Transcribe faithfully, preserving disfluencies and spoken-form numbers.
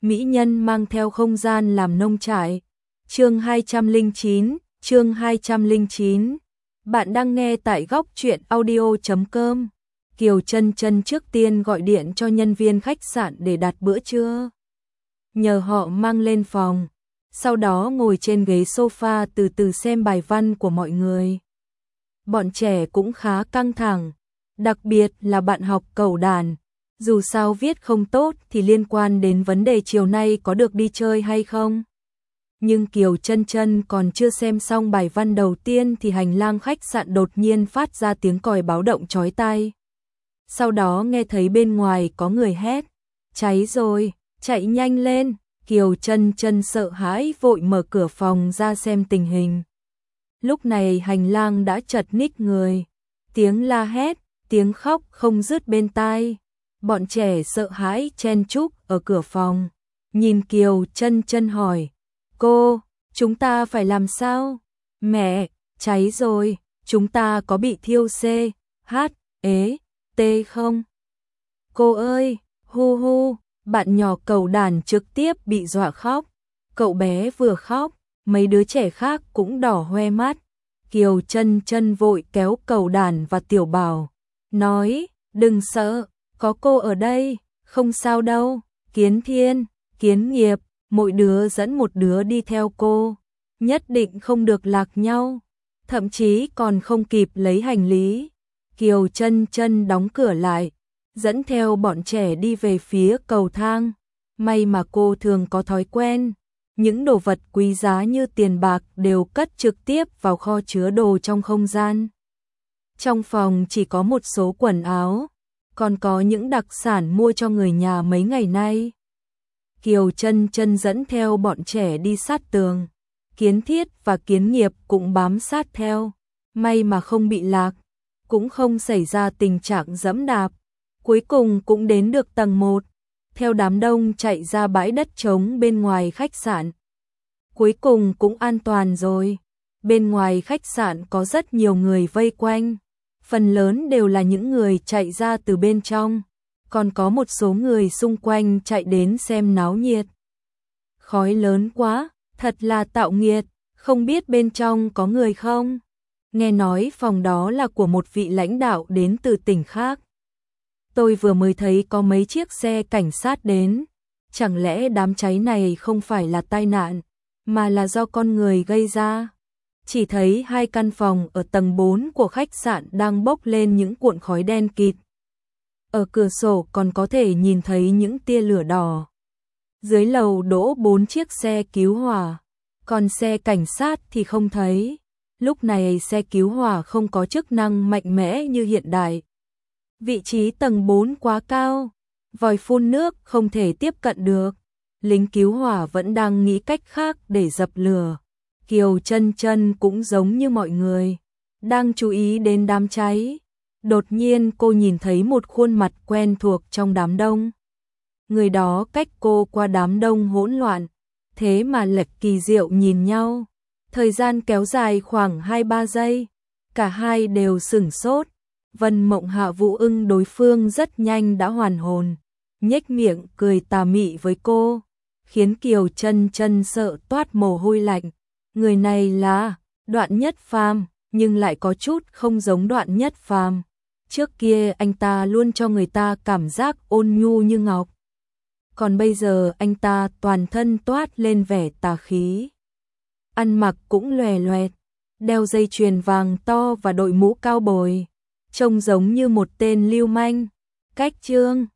mỹ nhân mang theo không gian làm nông trại. Chương hai trăm lẻ chín, chương hai trăm lẻ chín. Bạn đang nghe tại góc truyện audio chấm com. Kiều Chân Chân trước tiên gọi điện cho nhân viên khách sạn để đặt bữa trưa, nhờ họ mang lên phòng, sau đó ngồi trên ghế sofa từ từ xem bài văn của mọi người. Bọn trẻ cũng khá căng thẳng, đặc biệt là bạn học cẩu đàn. Dù sao viết không tốt thì liên quan đến vấn đề chiều nay có được đi chơi hay không. Nhưng Kiều Chân Chân còn chưa xem xong bài văn đầu tiên thì hành lang khách sạn đột nhiên phát ra tiếng còi báo động chói tai. Sau đó nghe thấy bên ngoài có người hét, cháy rồi, chạy nhanh lên. Kiều Chân Chân sợ hãi vội mở cửa phòng ra xem tình hình. Lúc này hành lang đã chật ních người, tiếng la hét, tiếng khóc không dứt bên tai. Bọn trẻ sợ hãi chen chúc ở cửa phòng, nhìn Kiều Chân Chân hỏi, cô, chúng ta phải làm sao? Mẹ, cháy rồi, chúng ta có bị thiêu C, H, ế, T không? Cô ơi, hu hu, bạn nhỏ cẩu đàn trực tiếp bị dọa khóc. Cậu bé vừa khóc, mấy đứa trẻ khác cũng đỏ hoe mắt. Kiều Chân Chân vội kéo cẩu đàn và Tiểu Bảo, nói, đừng sợ, có cô ở đây, không sao đâu. Kiến Thiên, Kiến Nghiệp, mỗi đứa dẫn một đứa đi theo cô, nhất định không được lạc nhau, thậm chí còn không kịp lấy hành lý. Kiều Chân Chân đóng cửa lại, dẫn theo bọn trẻ đi về phía cầu thang. May mà cô thường có thói quen, những đồ vật quý giá như tiền bạc đều cất trực tiếp vào kho chứa đồ trong không gian. Trong phòng chỉ có một số quần áo, còn có những đặc sản mua cho người nhà mấy ngày nay. Kiều Chân Chân dẫn theo bọn trẻ đi sát tường, Kiến Thiết và Kiến Nghiệp cũng bám sát theo, may mà không bị lạc, cũng không xảy ra tình trạng dẫm đạp. Cuối cùng cũng đến được tầng một, theo đám đông chạy ra bãi đất trống bên ngoài khách sạn. Cuối cùng cũng an toàn rồi. Bên ngoài khách sạn có rất nhiều người vây quanh, phần lớn đều là những người chạy ra từ bên trong, còn có một số người xung quanh chạy đến xem náo nhiệt. Khói lớn quá, thật là tạo nghiệt, không biết bên trong có người không? Nghe nói phòng đó là của một vị lãnh đạo đến từ tỉnh khác. Tôi vừa mới thấy có mấy chiếc xe cảnh sát đến, chẳng lẽ đám cháy này không phải là tai nạn, mà là do con người gây ra? Chỉ thấy hai căn phòng ở tầng bốn của khách sạn đang bốc lên những cuộn khói đen kịt. Ở cửa sổ còn có thể nhìn thấy những tia lửa đỏ. Dưới lầu đỗ bốn chiếc xe cứu hỏa, còn xe cảnh sát thì không thấy. Lúc này xe cứu hỏa không có chức năng mạnh mẽ như hiện đại. Vị trí tầng bốn quá cao, vòi phun nước không thể tiếp cận được. Lính cứu hỏa vẫn đang nghĩ cách khác để dập lửa. Kiều Chân Chân cũng giống như mọi người, đang chú ý đến đám cháy. Đột nhiên cô nhìn thấy một khuôn mặt quen thuộc trong đám đông. Người đó cách cô qua đám đông hỗn loạn, thế mà lệch kỳ diệu nhìn nhau. Thời gian kéo dài khoảng hai ba giây, cả hai đều sửng sốt. Vân Mộng Hạ Vũ ưng đối phương rất nhanh đã hoàn hồn, nhếch miệng cười tà mị với cô, khiến Kiều Chân Chân sợ toát mồ hôi lạnh. Người này là Đoạn Nhất Phàm, nhưng lại có chút không giống Đoạn Nhất Phàm. Trước kia anh ta luôn cho người ta cảm giác ôn nhu như ngọc, còn bây giờ anh ta toàn thân toát lên vẻ tà khí. Ăn mặc cũng lòe loẹt, đeo dây chuyền vàng to và đội mũ cao bồi, trông giống như một tên lưu manh. Cách Trương